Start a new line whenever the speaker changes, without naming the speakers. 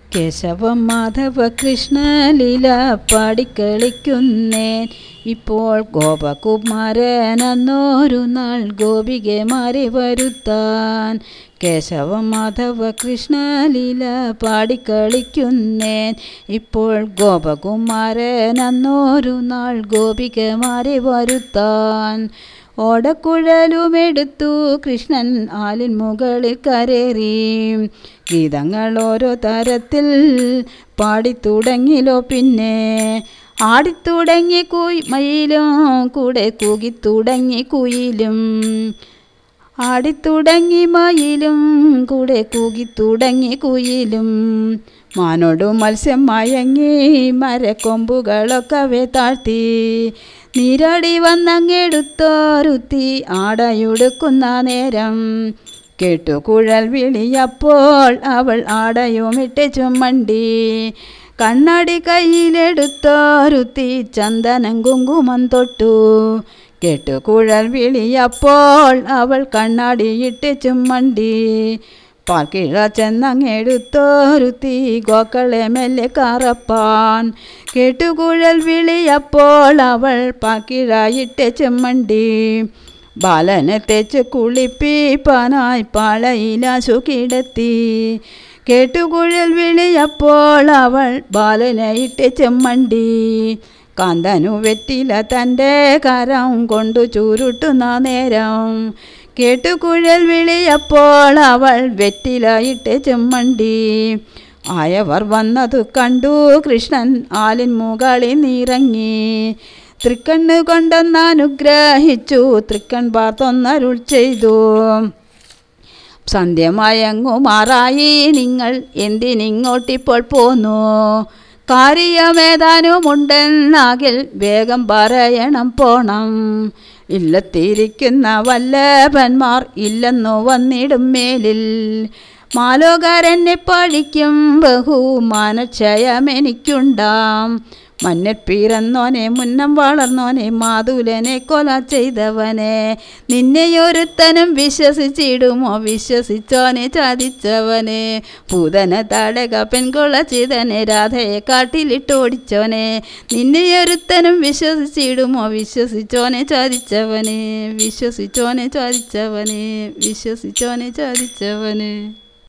കേശവം മാധവ കൃഷ്ണ ലീല പാടിക്കളിക്കുന്നേൻ. ഇപ്പോൾ ഗോപകുമാരൻ അന്നൊരു നാൾ ഗോപികമാരെ വരുത്താൻ. കേശവം മാധവ കൃഷ്ണ ലീല പാടിക്കളിക്കുന്നേൻ. ഇപ്പോൾ ഗോപകുമാരൻ അന്നൊരു നാൾ ഗോപികമാരെ വരുത്താൻ. ഓടക്കുഴലുമെടുത്തു കൃഷ്ണൻ ആലിൻ മുകളിൽ കരേറി. ഗീതങ്ങൾ ഓരോ തരത്തിൽ പാടിത്തുടങ്ങിലോ. പിന്നെ ആടിത്തുടങ്ങി മയിലും കൂടെ കൂകിത്തുടങ്ങി കുയിലും. ആടിത്തുടങ്ങി മയിലും കൂടെ കൂകിത്തുടങ്ങി കുയിലും. മാനോടു മത്സ്യം മയങ്ങി മരക്കൊമ്പുകളൊക്കെ താഴ്ത്തി. നീരാടി വന്നങ്ങെടുത്തോരുത്തി ആടയുടുക്കുന്ന നേരം. കേട്ടു കുഴൽ വിളിയപ്പോൾ അവൾ ആടയുമിട്ട് ചുമ്മണ്ടി. കണ്ണാടി കയ്യിലെടുത്തോരുത്തി ചന്ദനം കുങ്കുമം തൊട്ടു. കേട്ടു കുഴൽ വിളിയപ്പോൾ അവൾ കണ്ണാടിയിട്ട് ചുമ്മണ്ടി. പാൽക്കിഴ ചെന്നങ്ങെടുത്തോരുത്തി ഗോക്കളെ മെല്ലെ കറപ്പാൻ. കേട്ടുകുഴൽ വിളിയപ്പോൾ അവൾ പാൽക്കിഴയിട്ട് ചുമ്മണ്ടി. ബാലനെ തേച്ച് കുളിപ്പിപ്പാനായി പാളയിലാശു കിടത്തി. കേട്ടുകുഴൽ വിളിയപ്പോൾ അവൾ ബാലനെ ഇട്ട് ചെമ്മണ്ടി. കാന്തനു വെറ്റില തൻ്റെ കരം കൊണ്ടു ചുരുട്ടുന്ന നേരം. കേട്ടുകുഴൽ വിളിയപ്പോൾ അവൾ വെറ്റില ഇട്ട് ചെമ്മണ്ടി. ആയവർ വന്നതു കണ്ടു കൃഷ്ണൻ ആലിൻ മുകളിൽ നിറങ്ങി. തൃക്കണ്ണ് കൊണ്ടൊന്നനുഗ്രഹിച്ചു തൃക്കൺ പാർത്തൊന്നരുൾ ചെയ്തു. സന്ധ്യമയങ്ങുമാറായി നിങ്ങൾ എന്തിനിങ്ങോട്ടിപ്പോൾ പോന്നു. കാര്യമേതാനുമുണ്ടെന്നാകിൽ വേഗം പറയണം പോണം. ഇല്ലത്തിരിക്കുന്ന വല്ലഭന്മാർ ഇല്ലെന്നു വന്നിടും മേലിൽ. മാലോകരെന്നെ പഴിക്കും ബഹുമാനക്ഷയമെനിക്കുണ്ടാം. മണ്ണിൽ പിറന്നോനെ മുന്നം വളർന്നോനെ മാതുലനെ കൊല ചെയ്തവനെ. നിന്നെയൊരുത്തനും വിശ്വസിച്ചിടുമോ വിശ്വസിച്ചോനെ ചതിച്ചവനെ. പൂതന തടക പെൺകൊള്ള ചെയ്തനെ രാധയെ കാട്ടിലിട്ടോടിച്ചോനെ. നിന്നെയൊരുത്തനും വിശ്വസിച്ചിടുമോ വിശ്വസിച്ചോനെ ചതിച്ചവനെ. വിശ്വസിച്ചോനെ ചതിച്ചവനെ. വിശ്വസിച്ചോനെ ചതിച്ചവനെ.